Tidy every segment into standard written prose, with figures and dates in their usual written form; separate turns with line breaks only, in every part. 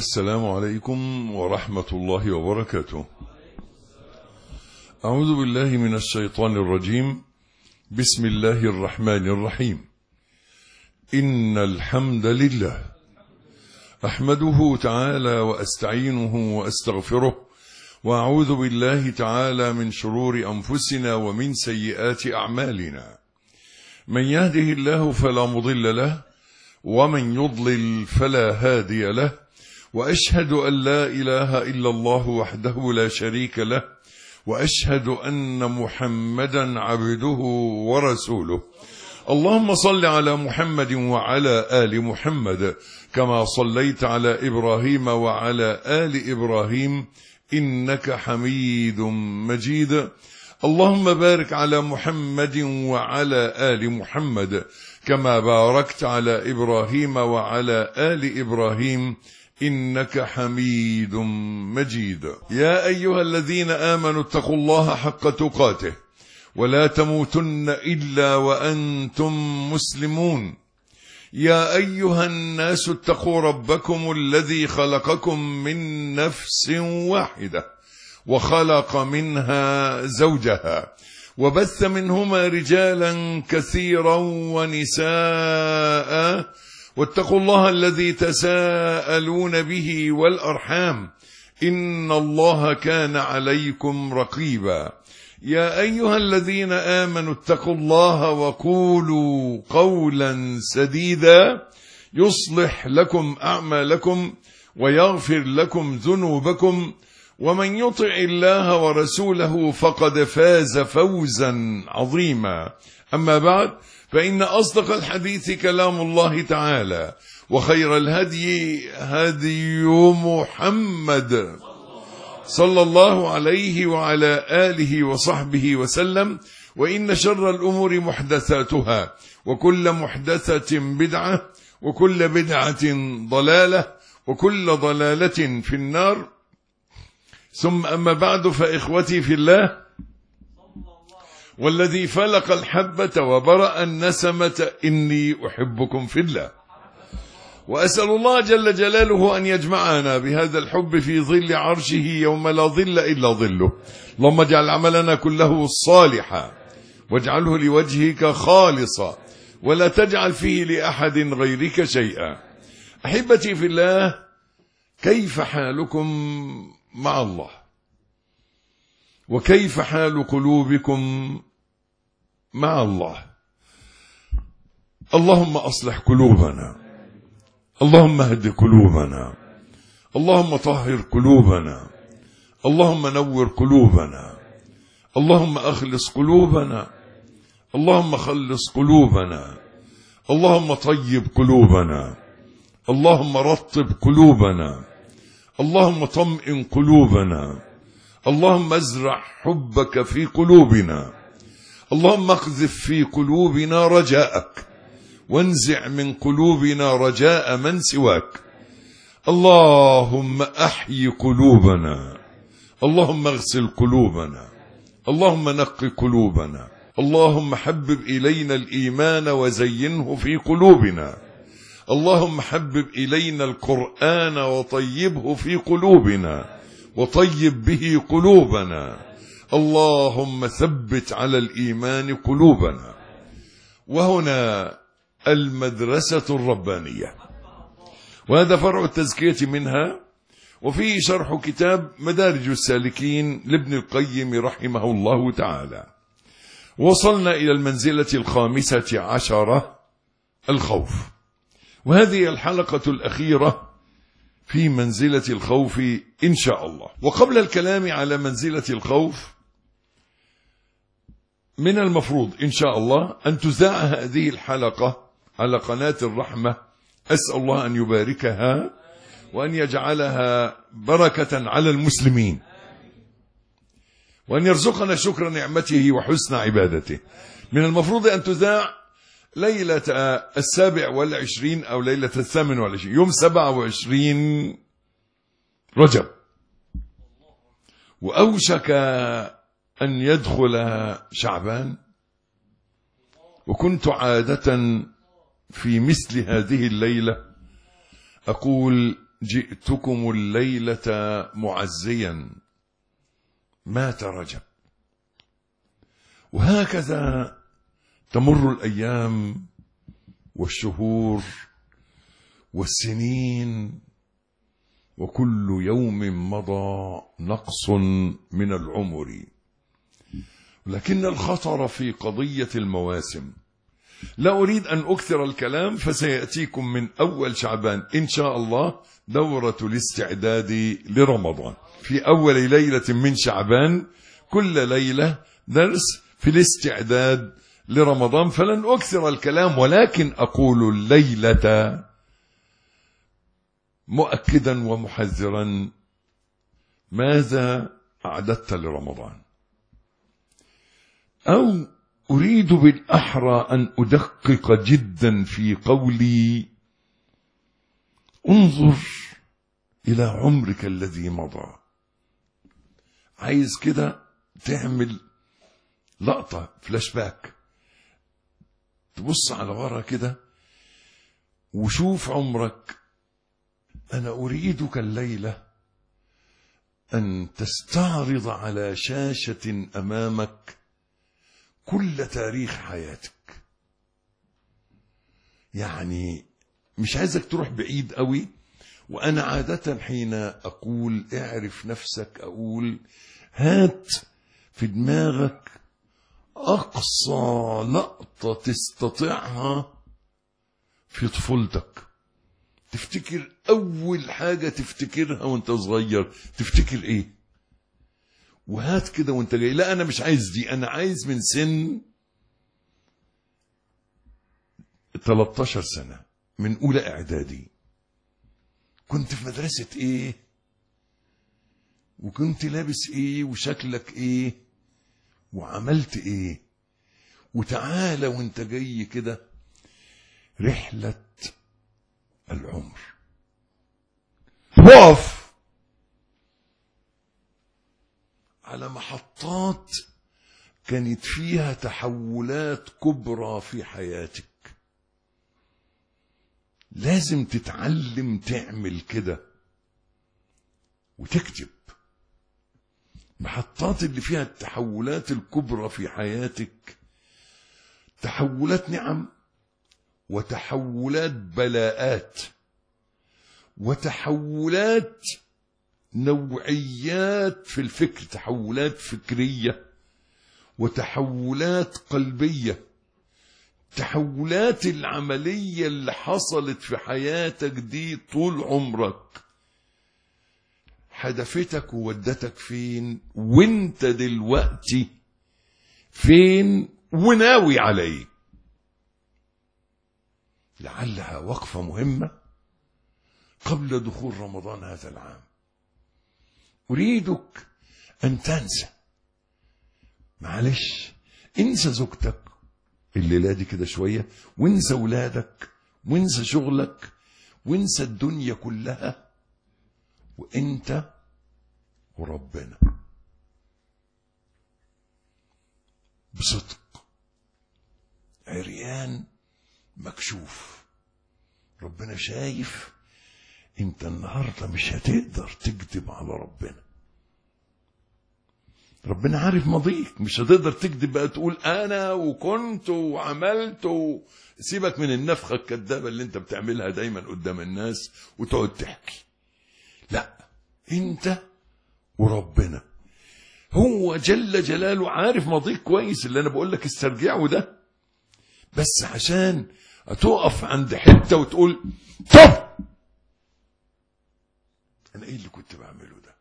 السلام عليكم ورحمة الله وبركاته. أعوذ بالله من الشيطان الرجيم. بسم الله الرحمن الرحيم. إن الحمد لله أحمده تعالى وأستعينه وأستغفره، وأعوذ بالله تعالى من شرور أنفسنا ومن سيئات أعمالنا. من يهده الله فلا مضل له، ومن يضلل فلا هادي له، وأشهد أن لا إله إلا الله وحده لا شريك له، وأشهد أن محمدا عبده ورسوله. اللهم صل على محمد وعلى آل محمد كما صليت على إبراهيم وعلى آل إبراهيم إنك حميد مجيد. اللهم بارك على محمد وعلى آل محمد كما باركت على إبراهيم وعلى آل إبراهيم إنك حميد مجيد. يا أيها الذين آمنوا اتقوا الله حق تقاته ولا تموتن إلا وأنتم مسلمون. يا أيها الناس اتقوا ربكم الذي خلقكم من نفس واحدة وخلق منها زوجها وبث منهما رجالا كثيرا ونساء، واتقوا الله الذي تساءلون به والأرحام إن الله كان عليكم رقيبا. يا أيها الذين آمنوا اتقوا الله وقولوا قولا سديدا يصلح لكم أعمالكم ويغفر لكم ذنوبكم، ومن يطع الله ورسوله فقد فاز فوزا عظيما. أما بعد، فإن أصدق الحديث كلام الله تعالى، وخير الهدي هدي محمد صلى الله عليه وعلى آله وصحبه وسلم. وإن شر الأمور محدثاتها، وكل محدثة بدعة، وكل بدعة ضلالة، وكل ضلالة في النار. ثم أما بعد، فإخوتي في الله، والذي فلق الحبة وبرأ النسمة إني أحبكم في الله، وأسأل الله جل جلاله أن يجمعنا بهذا الحب في ظل عرشه يوم لا ظل إلا ظله. اللهم اجعل عملنا كله صالحا، واجعله لوجهك خالصا، ولا تجعل فيه لأحد غيرك شيئا. أحبتي في الله، كيف حالكم مع الله؟ وكيف حال قلوبكم مع الله؟ اللهم أصلح قلوبنا، اللهم اهد قلوبنا، اللهم طهر قلوبنا، اللهم نور قلوبنا، اللهم أخلص قلوبنا، اللهم خلص قلوبنا، اللهم طيب قلوبنا، اللهم رطب قلوبنا، اللهم طمئن قلوبنا، اللهم ازرع حبك في قلوبنا، اللهم اقذف في قلوبنا رجاءك، وانزع من قلوبنا رجاء من سواك. اللهم احيي قلوبنا، اللهم اغسل قلوبنا، اللهم نقي قلوبنا، اللهم حبب إلينا الإيمان وزينه في قلوبنا، اللهم حبب إلينا القرآن وطيبه في قلوبنا، وطيب به قلوبنا، اللهم ثبت على الإيمان قلوبنا. وهنا المدرسة الربانية، وهذا فرع التزكية منها، وفيه شرح كتاب مدارج السالكين لابن القيم رحمه الله تعالى. وصلنا إلى المنزلة 15، الخوف، وهذه الحلقة الأخيرة في منزلة الخوف إن شاء الله. وقبل الكلام على منزلة الخوف، من المفروض إن شاء الله أن تذاع هذه الحلقة على قناة الرحمة. أسأل الله أن يباركها وأن يجعلها بركة على المسلمين، وأن يرزقنا شكر نعمته وحسن عبادته. من المفروض أن تذاع ليلة 27 أو ليلة 28، يوم 27 رجب، وأوشك أن يدخل شعبان. وكنت عادة في مثل هذه الليلة أقول جئتكم الليلة معزيا مات رجب. وهكذا تمر الأيام والشهور والسنين، وكل يوم مضى نقص من العمر. لكن الخطر في قضية المواسم. لا أريد أن أكثر الكلام، فسيأتيكم من أول شعبان إن شاء الله دورة الاستعداد لرمضان في أول ليلة من شعبان، كل ليلة درس في الاستعداد لرمضان. فلن أكثر الكلام، ولكن أقول الليلة مؤكدا ومحذرا: ماذا أعددت لرمضان؟ أو أريد بالأحرى أن أدقق جدا في قولي: انظر إلى عمرك الذي مضى. عايز كده تعمل لقطة فلاش باك، تبص على ورا كده وشوف عمرك. أنا أريدك الليلة أن تستعرض على شاشة أمامك كل تاريخ حياتك. يعني مش عايزك تروح بعيد قوي. وأنا عادة حين أقول اعرف نفسك أقول هات في دماغك أقصى لقطة تستطيعها في طفولتك. تفتكر أول حاجة تفتكرها وانت صغير، تفتكر إيه؟ وهات كده وانت جاي. لا أنا مش عايز دي، أنا عايز من سن 13 سنة، من أولى إعدادي. كنت في مدرسة إيه؟ وكنت لابس إيه؟ وشكلك إيه؟ وعملت إيه؟ وتعالى وانت جاي كده رحلة العمر. وقف على محطات كانت فيها تحولات كبرى في حياتك. لازم تتعلم تعمل كده وتكتب محطات اللي فيها التحولات الكبرى في حياتك. تحولات نعم، وتحولات بلاءات، وتحولات نوعيات في الفكر، تحولات فكرية، وتحولات قلبية. تحولات العملية اللي حصلت في حياتك دي طول عمرك حدفتك وودتك فين، وانت دلوقتي فين وناوي عليه. لعلها وقفة مهمة قبل دخول رمضان هذا العام. أريدك أن تنسى، معلش انسى زوجتك الليلة دي كده شوية، وانسى ولادك، وانسى شغلك، وانسى الدنيا كلها، وانت وربنا بصدق، عريان مكشوف. ربنا شايف. انت النهاردة مش هتقدر تكذب على ربنا. ربنا عارف ماضيك، مش هتقدر تكذب بقى تقول انا وكنت وعملت. سيبك من النفخة الكذابة اللي انت بتعملها دايما قدام الناس وتقعد تحكي. لا، انت وربنا. هو جل جلاله عارف ماضيك كويس، اللي انا بقول لك استرجعه ده، بس عشان هتقف عند حتة وتقول طب انا ايه اللي كنت بعمله ده،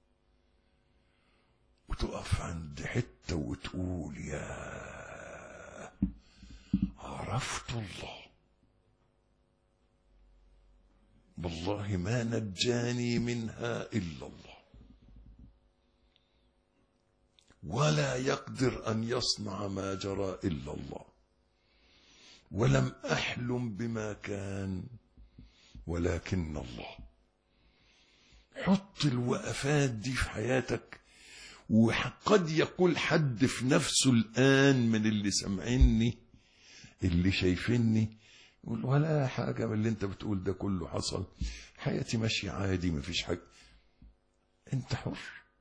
وتقف عند حتة وتقول يا عرفت الله، والله ما نجاني منها إلا الله، ولا يقدر أن يصنع ما جرى إلا الله، ولم أحلم بما كان ولكن الله. حط الوقفات دي في حياتك. وقد يقول حد في نفسه الآن من اللي سمعني اللي شايفيني يقول ولا حاجة من اللي انت بتقول ده كله حصل، حياتي ماشية عادي مفيش حاجة. انت حر.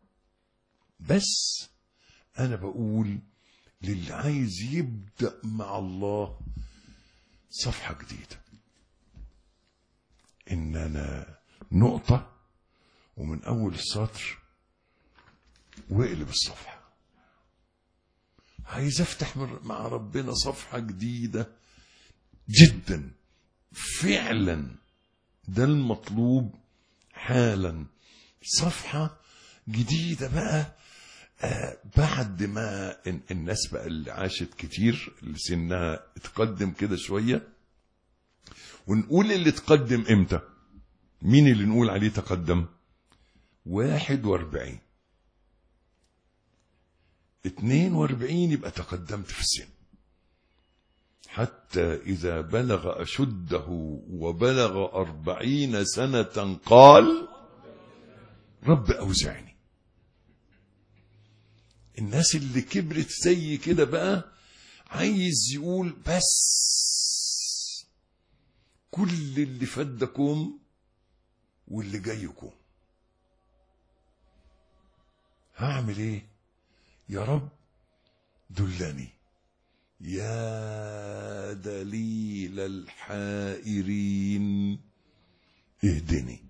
بس انا بقول للي عايز يبدأ مع الله صفحة جديدة، ان انا نقطة ومن اول السطر واقلب الصفحة. عايز افتح مع ربنا صفحة جديدة جدا فعلا، ده المطلوب حالا. صفحة جديدة بقى بعد ما الناس بقى اللي عاشت كتير اللي سنها اتقدم كده شوية. ونقول اللي اتقدم امتى؟ مين اللي نقول عليه تقدم؟ 41 42 يبقى تقدمت في السن. حتى إذا بلغ أشده وبلغ 40 سنة قال رب أوزعني. الناس اللي كبرت زي كده بقى عايز يقول بس كل اللي فدكم واللي جايكم هعمل ايه يا رب؟ دلني يا دليل الحائرين، اهدني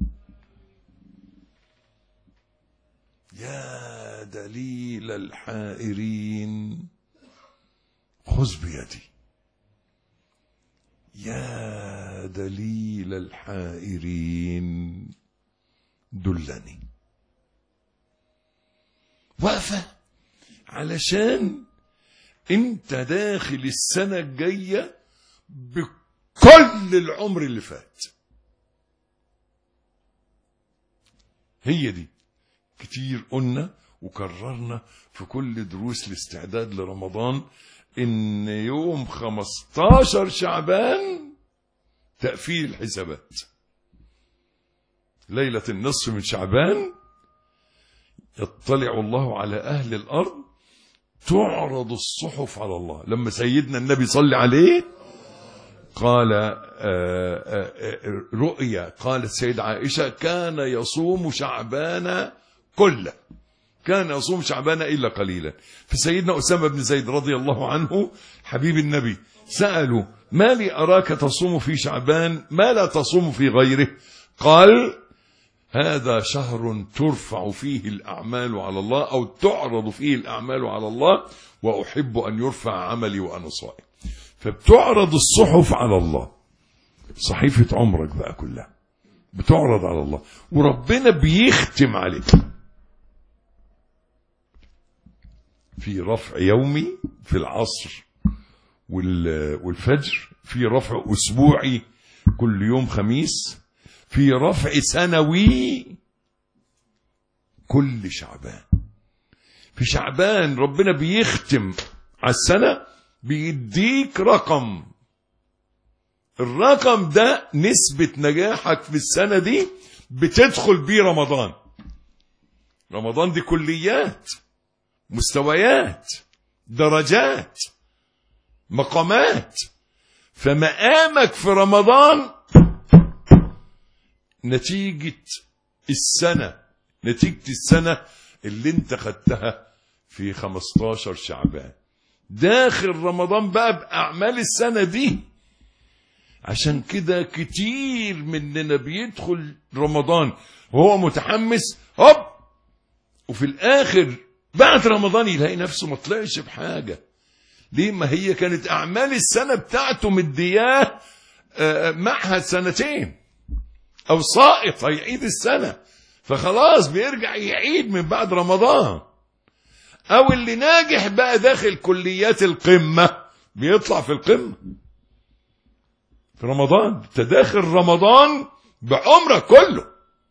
يا دليل الحائرين، خذ بيدي يا دليل الحائرين، دلني. وقفة علشان انت داخل السنة الجاية بكل العمر اللي فات. هي دي كتير قلنا وكررنا في كل دروس الاستعداد لرمضان ان يوم 15 شعبان تقفيل الحسابات، ليلة النصف من شعبان يطلع الله على اهل الارض، تعرض الصحف على الله. لما سيدنا النبي صلى عليه قال رؤيا، قالت سيدة عائشة كان يصوم شعبان كله، كان يصوم شعبان إلا قليلا. فسيدنا أسامة بن زيد رضي الله عنه حبيب النبي سألوا ما لي أراك تصوم في شعبان ما لا تصوم في غيره؟ قال هذا شهر ترفع فيه الأعمال على الله أو تعرض فيه الأعمال على الله، وأحب أن يرفع عملي وأنا صائم. فبتعرض الصحف على الله، صحيفة عمرك بقى كلها بتعرض على الله، وربنا بيختم عليك في رفع يومي في العصر والفجر، في رفع أسبوعي كل يوم خميس، في رفع سنوي كل شعبان. في شعبان ربنا بيختم على السنة، بيديك رقم، الرقم ده نسبة نجاحك في السنة دي بتدخل بيه رمضان. رمضان دي كليات، مستويات، درجات، مقامات. فمقامك في رمضان نتيجة السنة اللي انت خدتها في 15 شعبان. داخل رمضان بقى بأعمال السنة دي. عشان كده كتير مننا بيدخل رمضان وهو متحمس هوب، وفي الآخر بعد رمضان يلاقي نفسه ما طلعش بحاجة. ليه؟ ما هي كانت أعمال السنة بتاعته مدياه معها سنتين، أو ساقط هيعيد السنة، فخلاص بيرجع يعيد من بعد رمضان. أو اللي ناجح بقى داخل كليات القمة بيطلع في القمة في رمضان. تداخل رمضان بعمرك كله،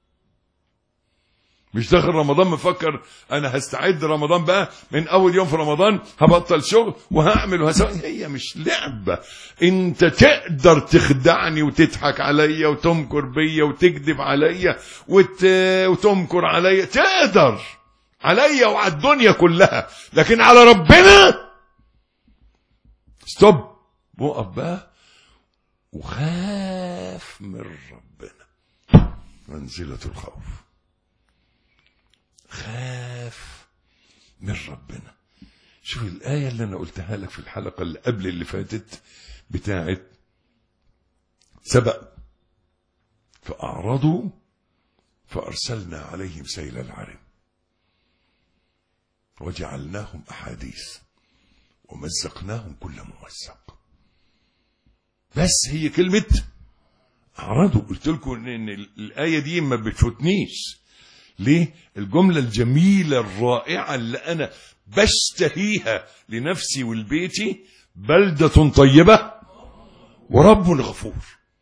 مش داخل رمضان مفكر انا هستعد رمضان بقى من اول يوم في رمضان هبطل شغل وهعمل وهسوي. هي مش لعبة. انت تقدر تخدعني وتضحك عليا وتمكر بيا وتكذب عليا وتمكر عليا، تقدر عليا وعلى الدنيا كلها، لكن على ربنا ستوب، وقف بقى وخاف من ربنا، منزلة الخوف، خاف من ربنا. شوف الآية اللي أنا قلتها لك في الحلقة اللي قبل اللي فاتت بتاعت سبأ، فأعرضوا فأرسلنا عليهم سيل العرم وجعلناهم أحاديث ومزقناهم كل ممزق. بس هي كلمة أعرضوا. قلت لكم إن الآية دي ما بتفوتنيش. ليه؟ الجملة الجميلة الرائعة اللي أنا بشتهيها لنفسي ولبيتي: بلدة طيبة ورب غفور.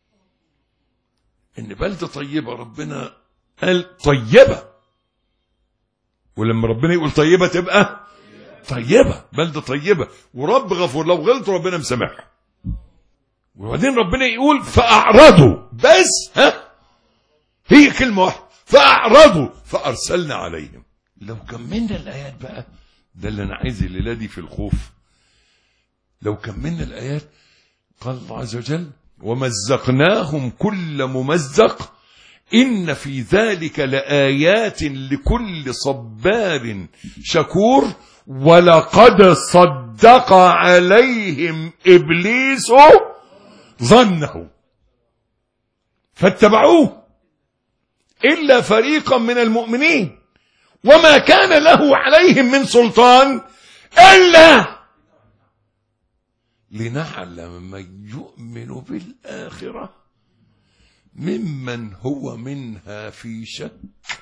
إن بلدة طيبة ربنا قال طيبة، ولما ربنا يقول طيبة تبقى طيبة، بلدة طيبة. ورب غفور، لو غلط ربنا مسامحه. وبعدين ربنا يقول فأعرضوا، بس هي كلمة واحدة، فأعرضوا فأرسلنا عليهم. لو كملنا الآيات بقى، ده اللي أنا عايز الليلة دي في الخوف. لو كملنا الآيات قال الله عز وجل: ومزقناهم كل ممزق إن في ذلك لآيات لكل صبار شكور ولقد صدق عليهم إبليس ظنه فاتبعوه إلا فريقا من المؤمنين وما كان له عليهم من سلطان إلا لنعلم من يؤمن بالآخرة ممن هو منها في شك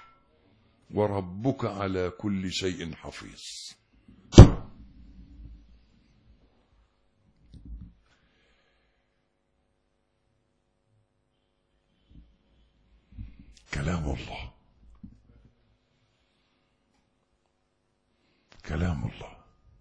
وربك على كل شيء حفيظ. كلام الله، كلام الله.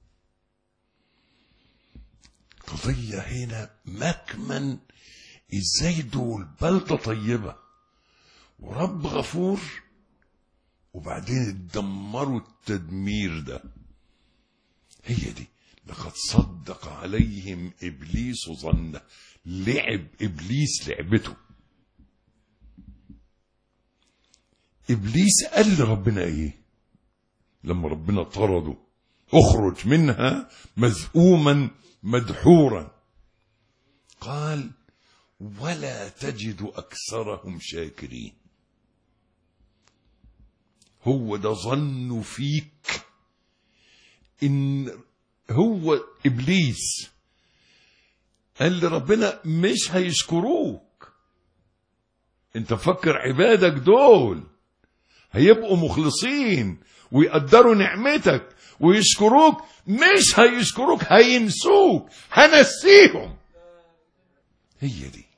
قضية هنا مكمن ازاي دول بلدة طيبة ورب غفور وبعدين اتدمروا التدمير ده. هي دي لقد صدق عليهم إبليس ظنه. لعب إبليس لعبته. إبليس قال لربنا إيه لما ربنا طرده؟ اخرج منها مذءوما مدحورا. قال: ولا تجد أكثرهم شاكرين. هو ده ظنه فيك، إن هو إبليس قال لربنا مش هيشكروك. انت فكر عبادك دول هيبقوا مخلصين ويقدروا نعمتك ويشكروك؟ مش هيشكروك، هينسوك، هنسيهم. هي دي.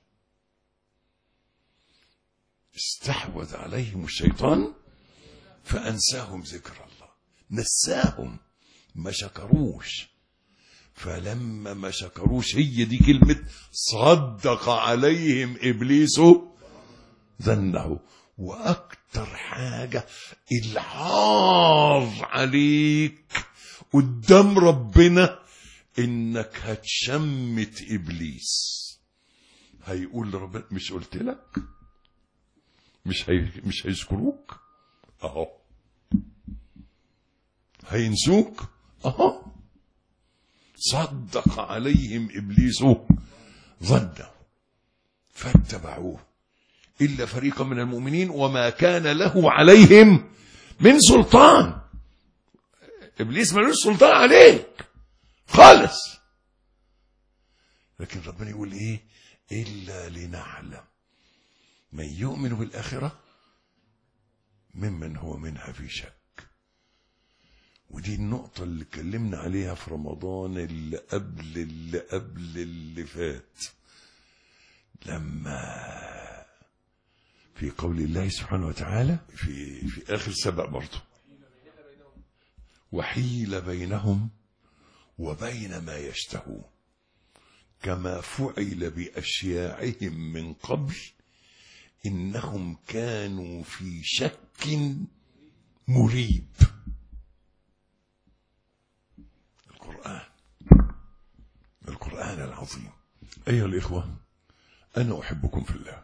استحوذ عليهم الشيطان فأنساهم ذكر الله. نساهم، ما شكروش. فلما ما شكروش، هي دي كلمة صدق عليهم إبليس ظنه. وأكتر حاجة العار عليك قدام ربنا إنك هتشمت إبليس. هيقول لربنا مش قلت لك؟ مش هيشكروك اهو، هينسوك اهو. صدق عليهم إبليس ظنه فاتبعوه إلا فريقا من المؤمنين وما كان له عليهم من سلطان. إبليس ملوش سلطان عليك خالص. لكن ربنا يقول إيه؟ إلا لنعلم من يؤمن بالآخرة ممن هو منها في شك. ودي النقطة اللي اتكلمنا عليها في رمضان اللي قبل اللي فات، لما في قول الله سبحانه وتعالى في آخر سبأ برضه: وحيل بينهم وبين ما يشتهون كما فعل بأشياعهم من قبل إنهم كانوا في شك مريب. القرآن العظيم. أيها الإخوة، أنا أحبكم في الله.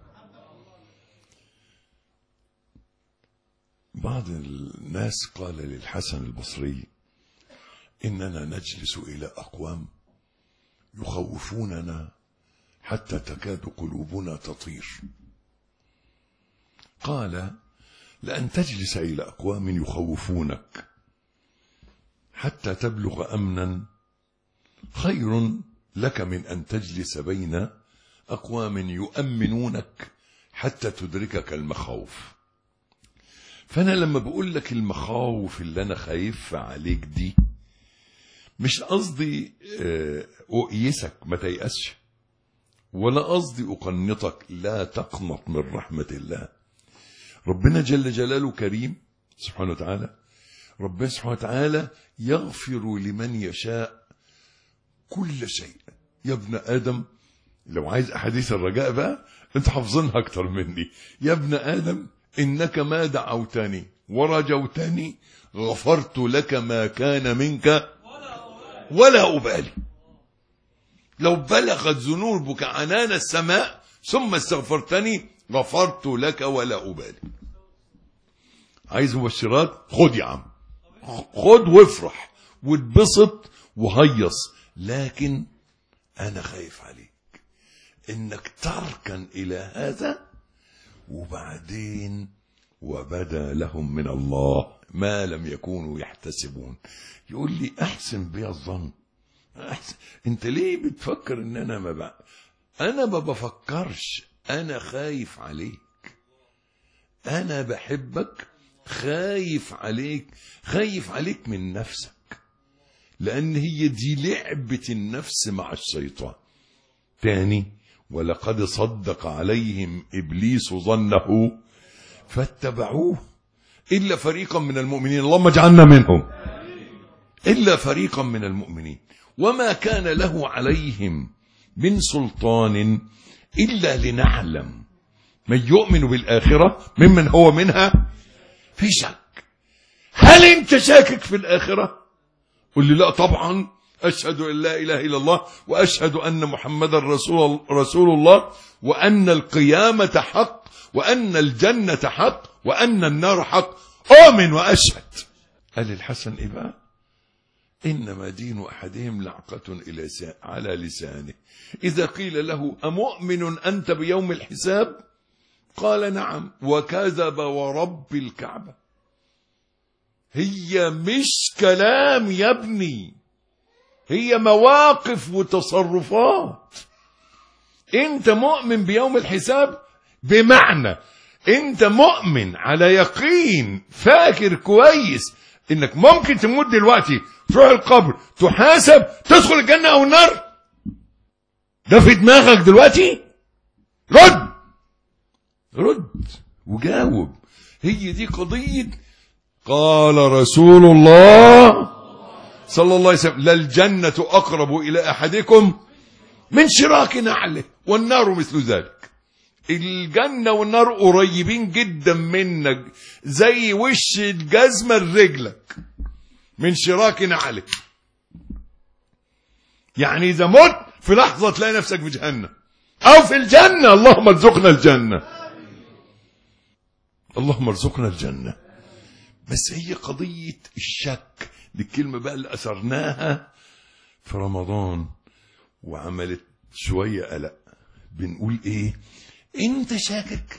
بعض الناس قال للحسن البصري: إننا نجلس إلى أقوام يخوفوننا حتى تكاد قلوبنا تطير. قال: لأن تجلس إلى أقوام يخوفونك حتى تبلغ أمنا خير لك من أن تجلس بين أقوام يؤمنونك حتى تدركك المخاوف. فأنا لما بقول لك المخاوف اللي أنا خايف عليك دي، مش قصدي أؤيسك، ما تيأسش، ولا قصدي أقنطك، لا تقنط من رحمة الله. ربنا جل جلاله كريم سبحانه وتعالى. ربنا سبحانه وتعالى يغفر لمن يشاء كل شيء. يا ابن آدم، لو عايز أحاديث الرجاء بقى أنت حافظينها أكتر مني. يا ابن آدم إنك ما دعوتني ورجوتني غفرت لك ما كان منك ولا أبالي. لو بلغت ذنوبك عنان السماء ثم استغفرتني غفرت لك ولا أبالي. عايز مبشرات؟ خد يا عم، خد وافرح واتبسط وهيص، لكن أنا خايف عليك إنك تركن إلى هذا وبعدين وبدا لهم من الله ما لم يكونوا يحتسبون. يقول لي: أحسن بي الظن. أحسن. أنت ليه بتفكر إن أنا أنا ما بفكرش، أنا خايف عليك، أنا بحبك، خايف عليك، خايف عليك من نفسك، لأن هي دي لعبة النفس مع الشيطان. تاني: ولقد صدق عليهم إبليس ظنه فاتبعوه إلا فريقا من المؤمنين، اللهم اجعلنا منهم، إلا فريقا من المؤمنين، وما كان له عليهم من سلطان إلا لنعلم من يؤمن بالآخرة ممن هو منها في شك. هل أنت شاكك في الآخرة؟ قل لي: لا طبعا، أشهد أن لا إله إلا الله وأشهد أن محمدا رسول الله، وأن القيامة حق، وأن الجنة حق، وأن النار حق، أؤمن وأشهد. قال الحسن: إيه بقى؟ إنما دين أحدهم لعقة على لسانه، إذا قيل له: أمؤمن أنت بيوم الحساب؟ قال: نعم. وكذب ورب الكعبة. هي مش كلام يا ابني، هي مواقف وتصرفات. انت مؤمن بيوم الحساب بمعنى انت مؤمن على يقين، فاكر كويس انك ممكن تموت دلوقتي، تروح القبر، تحاسب، تدخل الجنة او النار. ده في دماغك دلوقتي؟ رد وجاوب. هي دي قضية. قال رسول الله صلى الله عليه وسلم: للجنة أقرب إلى أحدكم من شراك نعله والنار مثل ذلك. الجنة والنار قريبين جدا منك، زي وش الجزمة لرجلك من شراك نعله. يعني إذا مت في لحظة تلاقي نفسك في جهنم أو في الجنة. اللهم ارزقنا الجنة، اللهم ارزقنا الجنة. بس هي قضية الشك دي، الكلمة بقى اللي أثرناها في رمضان وعملت شوية قلق. بنقول إيه؟ أنت شاكك.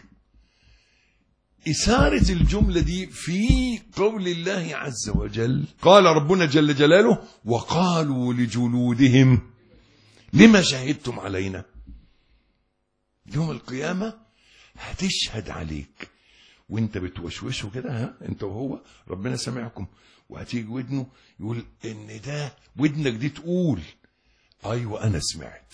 إثارة الجملة دي في قول الله عز وجل. قال ربنا جل جلاله: وقالوا لجلودهم لما شهدتم علينا. يوم القيامة هتشهد عليك وانت بتوشوشه كده، ها انت وهو، ربنا سمعكم، وهتيجي ودنه يقول ان ده ودنك دي تقول ايوه انا سمعت،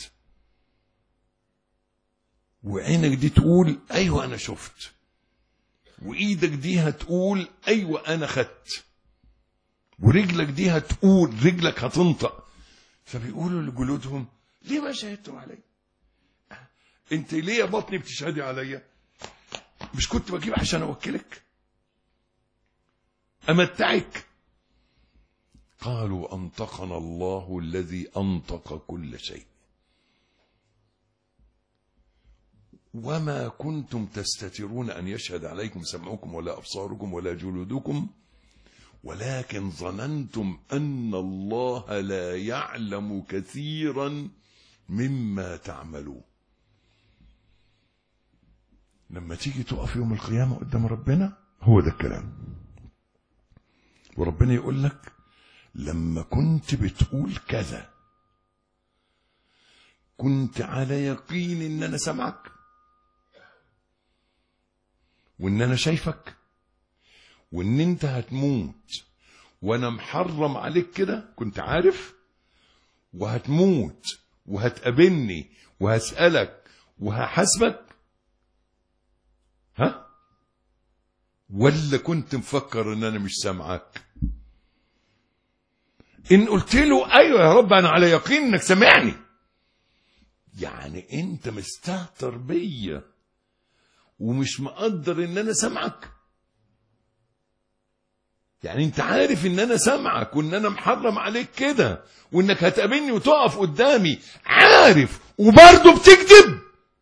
وعينك دي تقول ايوه انا شفت، وايدك دي هتقول ايوه انا خدت، ورجلك دي هتقول، رجلك هتنطق. فبيقولوا لجلودهم: ليه ما شهدتم علي؟ انت ليه يا بطني بتشهدي عليا؟ مش كنت بجيب عشان اوكلك امتعك؟ قالوا: انطقنا الله الذي انطق كل شيء. وما كنتم تستترون أن يشهد عليكم سمعكم ولا أبصاركم ولا جلودكم ولكن ظننتم أن الله لا يعلم كثيرا مما تعملون. لما تيجي تقف يوم القيامة قدام ربنا هو ده الكلام، وربنا يقول لك لما كنت بتقول كذا كنت على يقين ان انا سمعك وان انا شايفك وان انت هتموت وانا محرم عليك كده، كنت عارف وهتموت وهتقابلني وهسألك وهحاسبك، ها؟ ولا كنت مفكر ان انا مش سامعك؟ ان قلت له ايوه يا رب انا على يقين انك سامعني، يعني انت مستهتر بيا ومش مقدر ان انا سامعك؟ يعني انت عارف ان انا سامعك وان انا محرم عليك كده وانك هتقابلني وتقف قدامي، عارف وبرضه بتكذب؟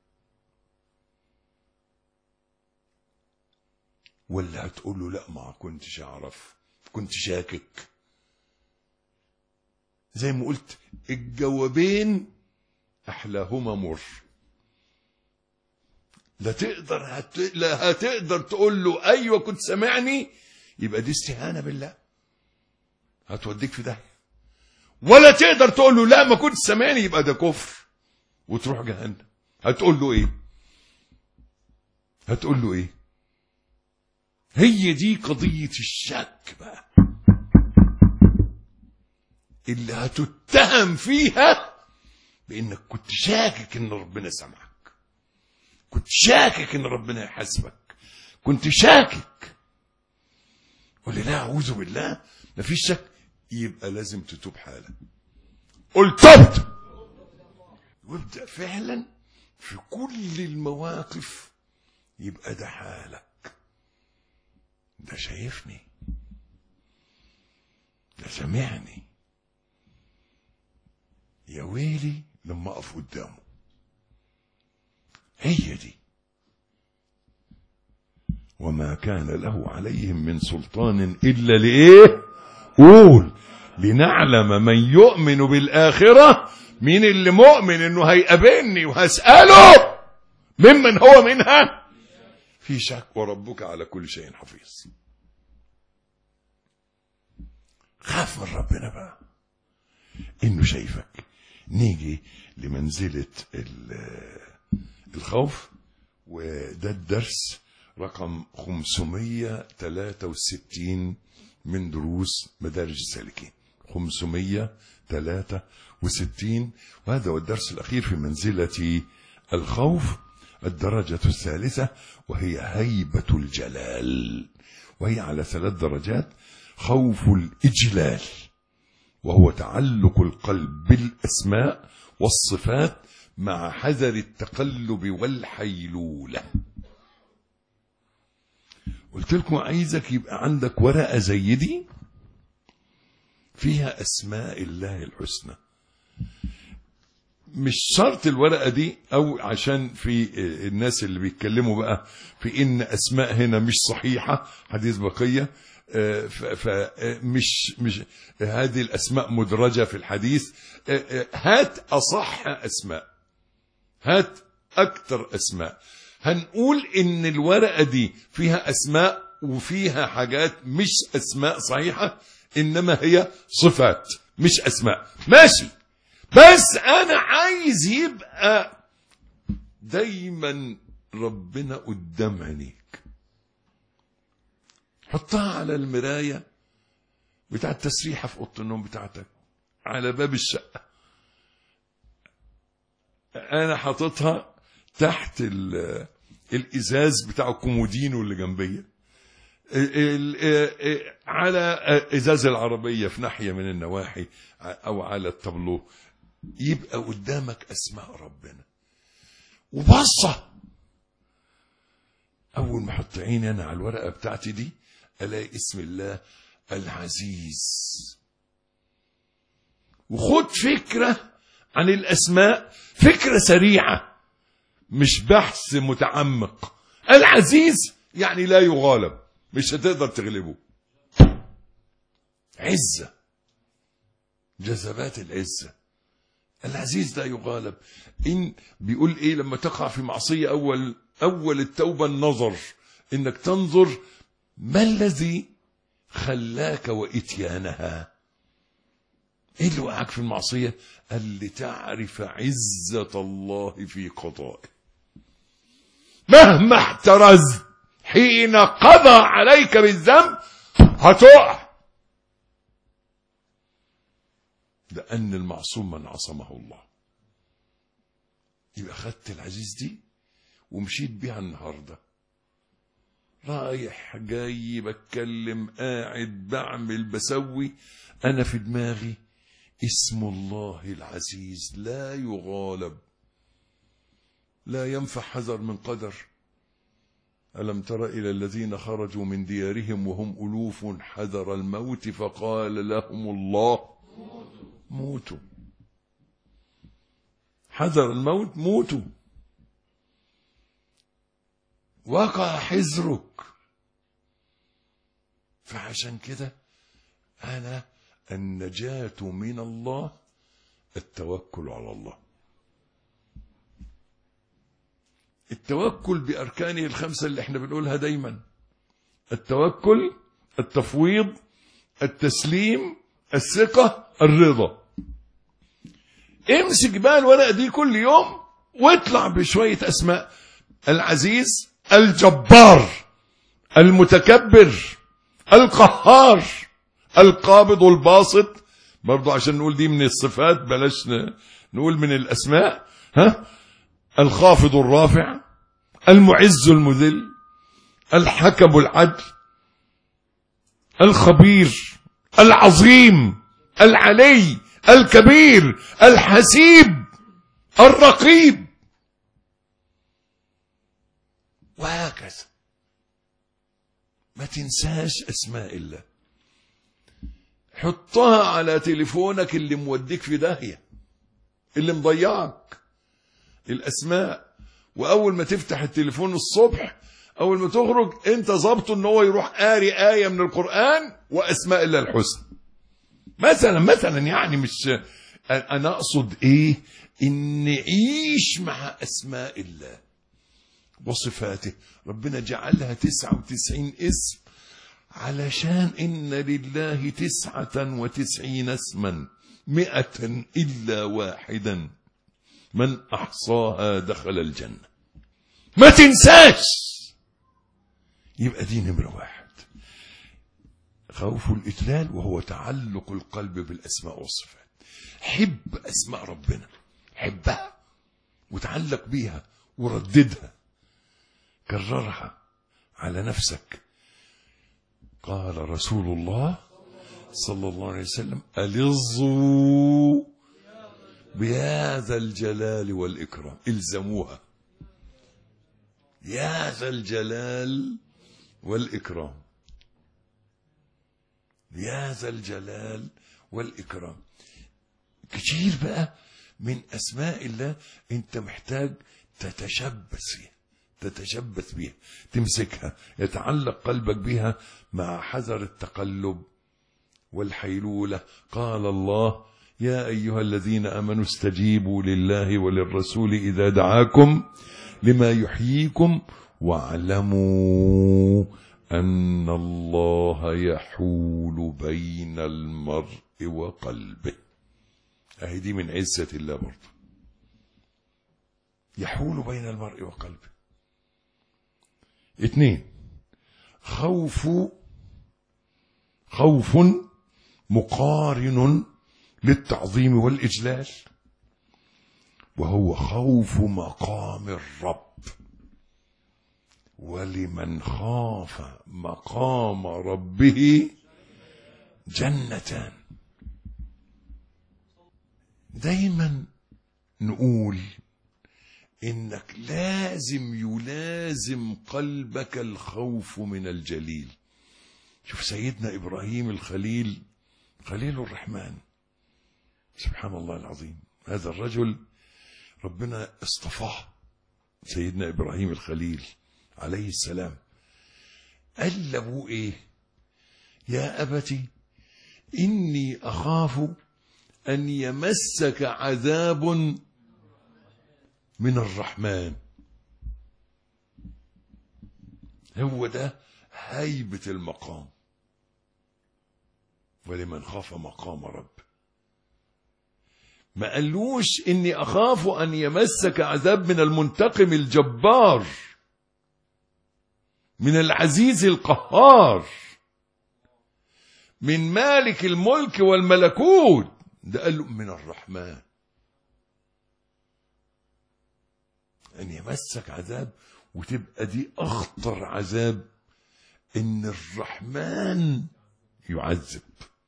ولا هتقول له لا ما كنتش اعرف، كنت شاكك؟ زي ما قلت الجوابين احلاهما مر. لا هتقدر تقول له ايوه كنت سامعني، يبقى دي استهانه بالله هتوديك في داهيه. ولا تقدر تقول له لا ما كنت سامعني، يبقى ده كفر وتروح جهنم. هتقول له ايه؟ هتقول له ايه؟ هي دي قضيه الشك بقى اللي هتتهم فيها بانك كنت شاكك ان ربنا سمعك، كنت شاكك ان ربنا يحاسبك، كنت شاكك. قول لي لا اعوذ بالله مفيش شك، يبقى لازم تتوب حالا. قلت تبت وابدأ فعلا في كل المواقف يبقى ده حالك، ده شايفني، ده سمعني، يا ويلي لما اقف قدامه. هي دي. وما كان له عليهم من سلطان إلا لإيه؟ قول لنعلم من يؤمن بالآخرة، مين اللي مؤمن انه هيقابلني وهسأله ممن هو منها في شك. وربك على كل شيء حفيظ. خاف من ربنا بقى انه شايفك. نيجي لمنزلة الخوف، وده الدرس رقم 563 من دروس مدارج السالكين. 563، وهذا هو الدرس الأخير في منزلة الخوف، الدرجة الثالثة، وهي هيبة الجلال، وهي على 3 درجات. خوف الإجلال، وهو تعلق القلب بالأسماء والصفات مع حذر التقلب والحيلولة. قلت لكم عايزك يبقى عندك ورقة زي دي فيها أسماء الله الحسنى. مش شرط الورقة دي، أو عشان في الناس اللي بيتكلموا بقى في إن أسماء هنا مش صحيحة، حديث بقية، فمش هذه الأسماء مدرجة في الحديث. هات أصح أسماء، هات أكتر أسماء. هنقول إن الورقة دي فيها أسماء وفيها حاجات مش أسماء صحيحة، إنما هي صفات مش أسماء، ماشي. بس أنا عايز يبقى دايما ربنا قدام عينيك. حطها على المراية بتاع التسريحة في أوضة النوم بتاعتك، على باب الشقة. أنا حاططها تحت الإزاز بتاع الكومودينو اللي جنبية، على إزاز العربية في ناحية من النواحي، أو على التابلو. يبقى قدامك أسماء ربنا وبصة. أول ما أحط عيني أنا على الورقة بتاعتي دي ألاقي اسم الله العزيز. وخد فكرة عن الأسماء، فكرة سريعة مش بحث متعمق. العزيز يعني لا يغالب، مش هتقدر تغلبه. عزة، جذبات العزة. العزيز لا يغالب. إن بيقول إيه لما تقع في معصية؟ أول التوبة النظر، إنك تنظر ما الذي خلاك وإتيانها. إيه اللي وقعك في المعصية؟ قال لتعرف عزة الله في قضائه. مهما احترزت حين قضى عليك بالذنب هتقع، لأن المعصوم من عصمه الله. يبقى خدت العزيز دي ومشيت بيها النهاردة، رايح جاي بتكلم قاعد بعمل بسوي، أنا في دماغي اسم الله العزيز لا يغالب، لا ينفع حذر من قدر. ألم تر إلى الذين خرجوا من ديارهم وهم ألوف حذر الموت فقال لهم الله موتوا. حذر الموت، موتوا. وقع حذرك. فعشان كده أنا النجاة من الله التوكل على الله. التوكل بأركانه الخمسة اللي احنا بنقولها دايما: التوكل، التفويض، التسليم، الثقة، الرضا. امسك بقى الورقة دي كل يوم واطلع بشوية أسماء: العزيز، الجبار، المتكبر، القهار، القابض الباسط. برضو عشان نقول دي من الصفات، بلاش نقول من الأسماء. الخافض الرافع، المعز المذل، الحكم العدل، الخبير، العظيم، العلي، الكبير، الحسيب، الرقيب، وهكذا. ما تنساش أسماء الله، حطها على تليفونك اللي موديك في داهية، اللي مضيعك. الأسماء، وأول ما تفتح التليفون الصبح أول ما تخرج أنت ضابطه إن هو يروح قاري آية من القرآن وأسماء الله الحسنى مثلا يعني. مش أنا أقصد إيه؟ إن نعيش مع أسماء الله وصفاته. ربنا جعلها 99 اسم علشان إن لله 99 اسما 100 إلا واحدا من أحصاها دخل الجنة. ما تنساش. يبقى دي نمرة واحد، خوف الإجلال، وهو تعلق القلب بالأسماء والصفات. حب أسماء ربنا، حبها وتعلق بيها ورددها، كررها على نفسك. قال رسول الله صلى الله عليه وسلم: ألظوا بهذا الجلال والإكرام. الزموها، يا ذا الجلال والإكرام، يا ذا الجلال والإكرام. كتير بقى من أسماء الله أنت محتاج تتشبث بيها، تمسكها، يتعلق قلبك بها مع حذر التقلب والحيلولة. قال الله: يا أيها الذين آمنوا استجيبوا لله وللرسول إذا دعاكم لما يحييكم واعلموا أن الله يحول بين المرء وقلبه. أهي دي من عزة الله برضه، يحول بين المرء وقلبه. 2، خوف مقارن للتعظيم والإجلال، وهو خوف مقام الرب. ولمن خاف مقام ربه جنتان. دايما نقول إنك يلازم قلبك الخوف من الجليل. شوف سيدنا إبراهيم الخليل، خليل الرحمن، سبحان الله العظيم. هذا الرجل ربنا اصطفاه سيدنا إبراهيم الخليل عليه السلام قال لأبوه إيه؟ يا أبتي إني أخاف أن يمسك عذاب من الرحمن. هو ده هيبة المقام. ولمن خاف مقام رب، ما قالوش إني أخاف أن يمسك عذاب من المنتقم الجبار، من العزيز القهار، من مالك الملك والملكوت. ده قال له من الرحمن، أن يمسك عذاب، وتبقى دي أخطر عذاب، إن الرحمن يعذب.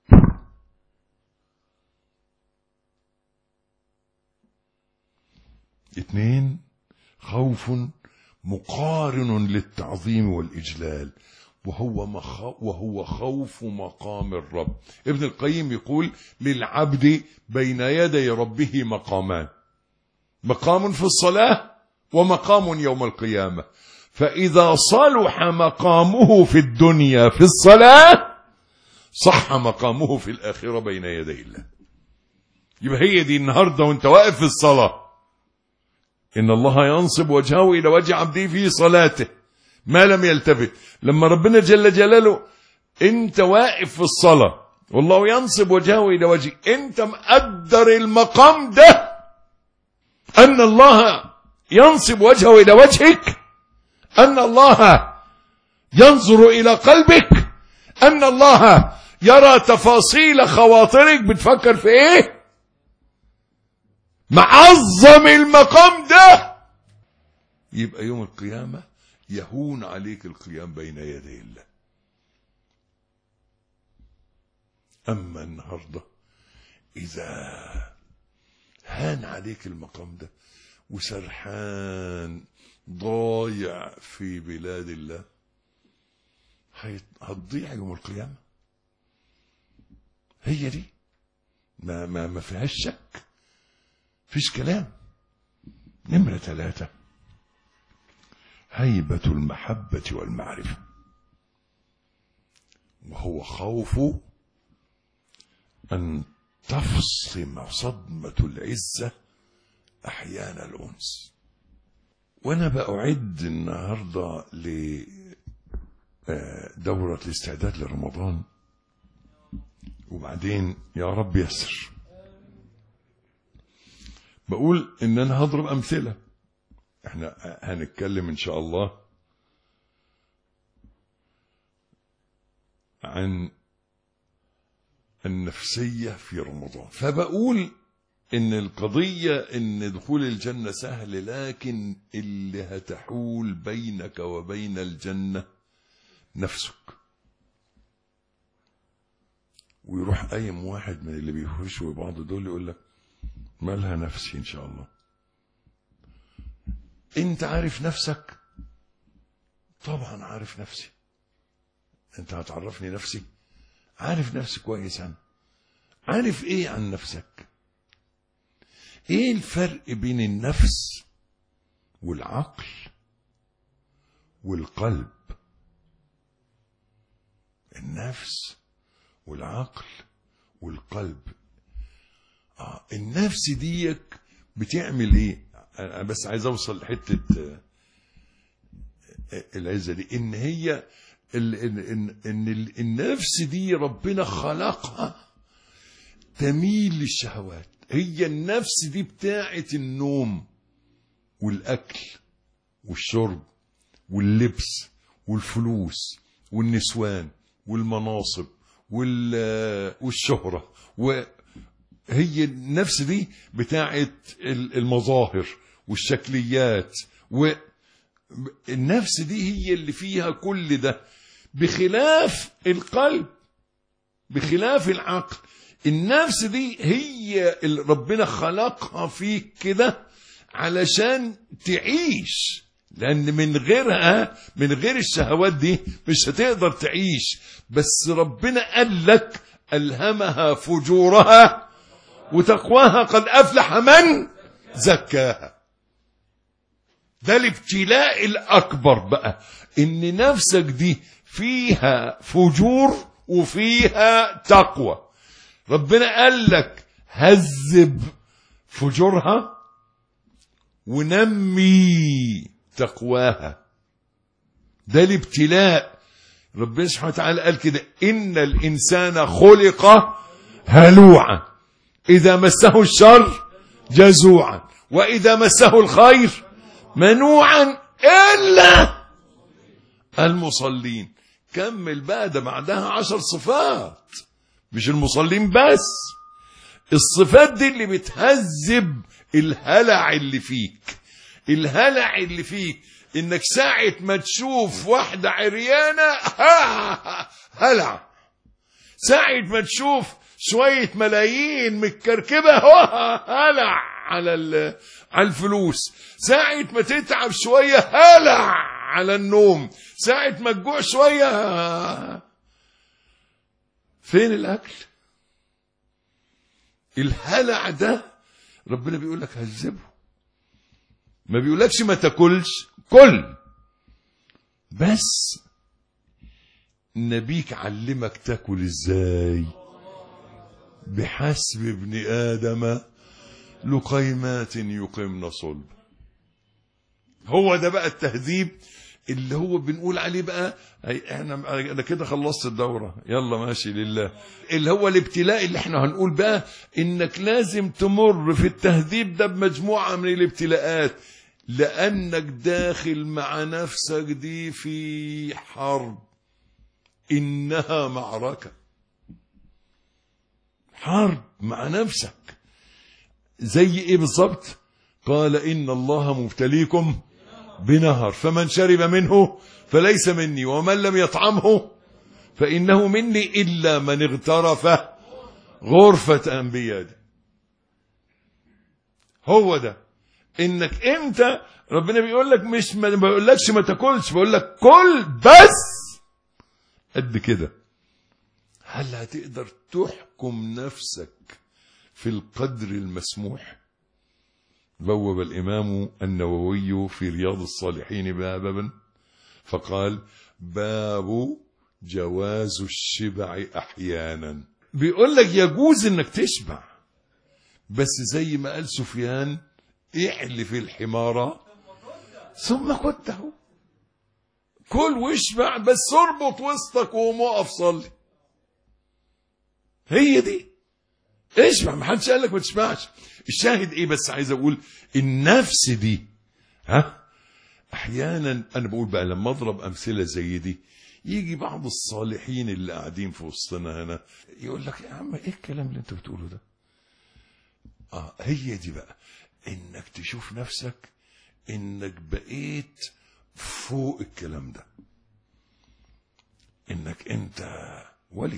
2 خوف مقارن للتعظيم والإجلال، وهو خوف مقام الرب. ابن القيم يقول للعبد بين يدي ربه مقامان، مقام في الصلاة ومقام يوم القيامة. فإذا صلح مقامه في الدنيا في الصلاة صح مقامه في الآخرة بين يدي الله. يبقى هي دي النهاردة وانت واقف في الصلاة، إن الله ينصب وجهه إلى وجه عبده في صلاته ما لم يلتفت. لما ربنا جل جلاله انت واقف في الصلاة والله ينصب وجهه إلى وجهك، انت مقدر المقام ده، أن الله ينصب وجهه إلى وجهك، أن الله ينظر إلى قلبك، أن الله يرى تفاصيل خواطرك بتفكر في إيه. معظم المقام ده، يبقى يوم القيامة يهون عليك القيام بين يدي الله. أما النهاردة إذا هان عليك المقام ده وسرحان ضايع في بلاد الله، هتضيع يوم القيامة. هي دي ما فيهاش شك، فيش كلام. نمرة 3 هيبة المحبة والمعرفة، وهو خوف أن تفصم صدمة العزة أحيان الأنس. وأنا بأعد النهاردة لدورة الاستعداد لرمضان، وبعدين يا رب يسر. بقول إن أنا هضرب أمثلة. احنا هنتكلم إن شاء الله عن النفسية في رمضان. فبقول إن القضية إن دخول الجنة سهل، لكن اللي هتحول بينك وبين الجنة نفسك. ويروح قايم واحد من اللي بيفرشوا بعض دول يقول لك مالها نفسي إن شاء الله. أنت عارف نفسك؟ طبعا عارف نفسي. أنت هتعرفني نفسي؟ عارف نفسي كويس. أنا عارف إيه عن نفسك؟ إيه الفرق بين النفس والعقل والقلب؟ النفس والعقل والقلب. النفس ديك بتعمل ايه؟ انا بس عايز اوصل لحته العزه دي، ان هي ان النفس دي ربنا خلقها تميل للشهوات. هي النفس دي بتاعه النوم والاكل والشرب واللبس والفلوس والنسوان والمناصب والشهرة. وهي النفس دي بتاعت المظاهر والشكليات، والنفس دي هي اللي فيها كل ده، بخلاف القلب، بخلاف العقل. النفس دي هي اللي ربنا خلقها فيك كده علشان تعيش، لأن من غيرها، من غير الشهوات دي مش هتقدر تعيش. بس ربنا قال لك ألهمها فجورها وتقواها، قد أفلح من زكاها. ده الابتلاء الأكبر بقى، إن نفسك دي فيها فجور وفيها تقوى. ربنا قال لك هذب فجورها ونمي تقواها. ده الابتلاء. ربنا سبحانه وتعالى قال كده: إن الإنسان خلق هلوعا إذا مسه الشر جزوعا وإذا مسه الخير منوعا إلا المصلين. كمل بقى، ده بعدها 10 صفات، مش المصلين بس. الصفات دي اللي بتهذب الهلع اللي فيك. الهلع اللي فيك انك ساعة ما تشوف واحدة عريانة هلع، ساعة ما تشوف شوية ملايين متكركبة هلع على الفلوس، ساعة ما تتعب شوية هلع على النوم، ساعة ما تجوع شوية فين الأكل؟ الهلع ده ربنا بيقول لك هذبه، ما بيقولكش ما تاكلش، كل، بس نبيك علمك تاكل ازاي. بحسب ابن آدم لقيمات يقمن صلب. هو ده بقى التهذيب اللي هو بنقول عليه بقى انا كده خلصت الدورة، يلا ماشي لله. اللي هو الابتلاء اللي احنا هنقول بقى انك لازم تمر في التهذيب ده بمجموعة من الابتلاءات، لانك داخل مع نفسك دي في حرب، انها معركة، حرب مع نفسك. زي ايه بالظبط؟ قال ان الله مبتليكم بنهر فمن شرب منه فليس مني ومن لم يطعمه فإنه مني إلا من اغترف غرفة بيده. هو ده انك انت ربنا بيقول لك، مش ما بيقولكش ما تاكلش، بيقول لك كل بس قد كده. هل هتقدر تحكم نفسك في القدر المسموح؟ بوب الإمام النووي في رياض الصالحين بابا فقال: باب جواز الشبع أحيانا. بيقول لك يجوز انك تشبع، بس زي ما قال سفيان: احلف الحمار ثم كده، كل واشبع، بس اربط وسطك وقوم اقف صلي. هي دي اشبع، ما حدش قال لك ما تشبعش. الشاهد ايه بس عايز اقول، النفس دي احيانا انا بقول بقى لما اضرب امثله زي دي، يجي بعض الصالحين اللي قاعدين في وسطنا هنا يقول لك: يا عم ايه الكلام اللي انت بتقوله ده؟ هي دي بقى، انك تشوف نفسك انك بقيت فوق الكلام ده، انك انت ولي،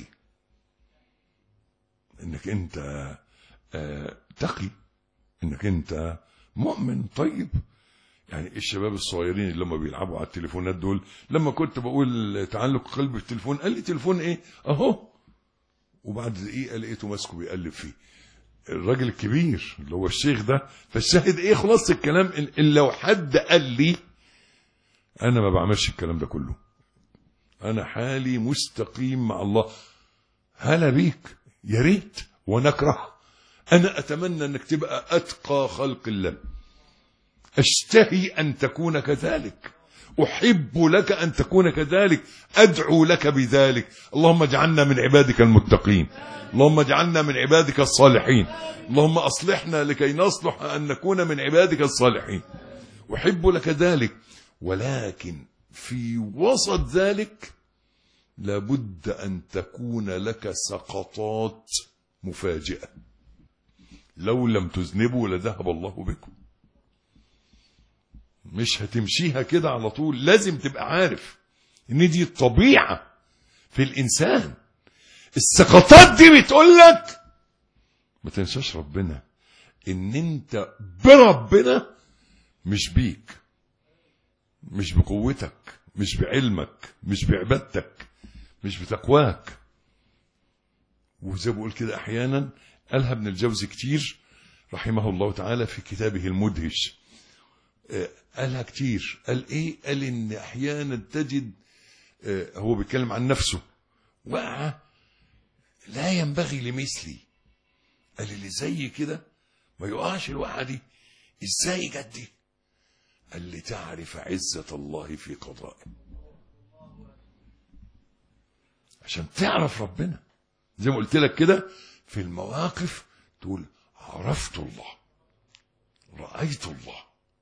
انك انت تقي، انك انت مؤمن طيب. يعني الشباب الصغيرين اللي لما بيلعبوا على التليفونات دول، لما كنت بقول تعلق قلبي في التليفون، قال لي: تليفون ايه؟ اهو. وبعد دقيقه لقيته ماسكه بيقلب فيه، الراجل الكبير اللي هو الشيخ ده. فالشاهد ايه؟ خلاص الكلام ان لو حد قال لي انا ما بعملش الكلام ده كله، انا حالي مستقيم مع الله، هلا بيك، يا ريت ونكره. انا اتمنى انك تبقى اتقى خلق الله، اشتهي ان تكون كذلك، احب لك ان تكون كذلك، ادعو لك بذلك. اللهم اجعلنا من عبادك المتقين، اللهم اجعلنا من عبادك الصالحين، اللهم اصلحنا لكي نصلح ان نكون من عبادك الصالحين. احب لك ذلك، ولكن في وسط ذلك لابد ان تكون لك سقطات مفاجئة. لو لم تذنبوا لذهب الله بكم. مش هتمشيها كده على طول، لازم تبقى عارف ان دي الطبيعة في الانسان. السقطات دي بتقول لك ما تنساش ربنا، ان انت بربنا، مش بيك، مش بقوتك، مش بعلمك، مش بعبادتك، مش بتقواك. وزي بقول كده احيانا، قالها ابن الجوزي كتير رحمه الله تعالى في كتابه المدهش: قالها كتير. قال ايه؟ قال ان احيانا تجد هو بيتكلم عن نفسه وقع لا ينبغي لمثلي. قال اللي زي كده ما يقعش الوقعه دي. ازاي جت دي؟ قال لتعرف عزة الله في قضائه، عشان تعرف ربنا زي ما قلت لك كده في المواقف تقول عرفت الله، رأيت الله.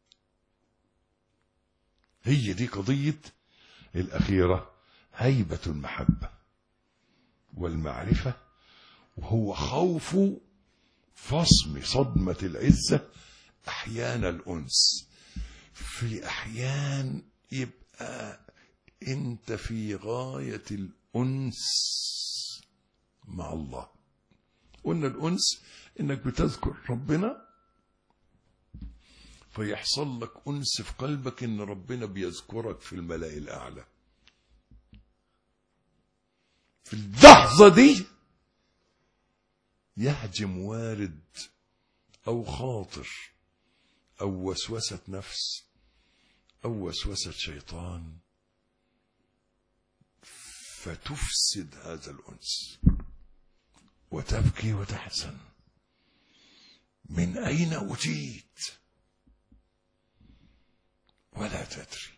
هي دي قضية الأخيرة، هيبة المحبة والمعرفة، وهو خوف فصم صدمة العزة أحيان الأنس. في أحيان يبقى أنت في غاية الأنس مع الله. قلنا الأنس إنك بتذكر ربنا فيحصل لك أنس في قلبك إن ربنا بيذكرك في الملأ الأعلى. في اللحظة دي يهجم وارد أو خاطر أو وسوسة نفس أو وسوسة شيطان فتفسد هذا الأنس وتبكي وتحزن. من أين أتيت ولا تدري.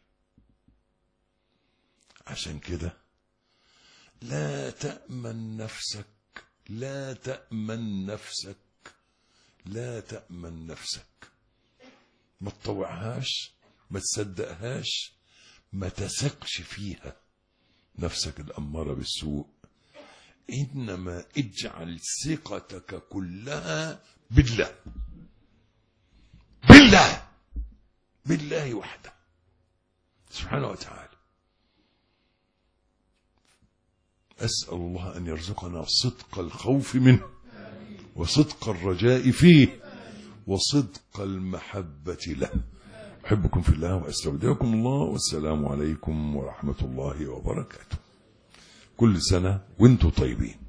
عشان كده لا تأمن نفسك، لا تأمن نفسك، لا تأمن نفسك. ما تطوعهاش، ما تصدقهاش، ما تثقش فيها نفسك الأمارة بالسوء. إنما اجعل ثقتك كلها بالله، بالله، بالله وحده سبحانه وتعالى. أسأل الله أن يرزقنا صدق الخوف منه وصدق الرجاء فيه وصدق المحبة له. أحبكم في الله وأستودعكم الله، والسلام عليكم ورحمة الله وبركاته. كل سنة وانتم طيبين.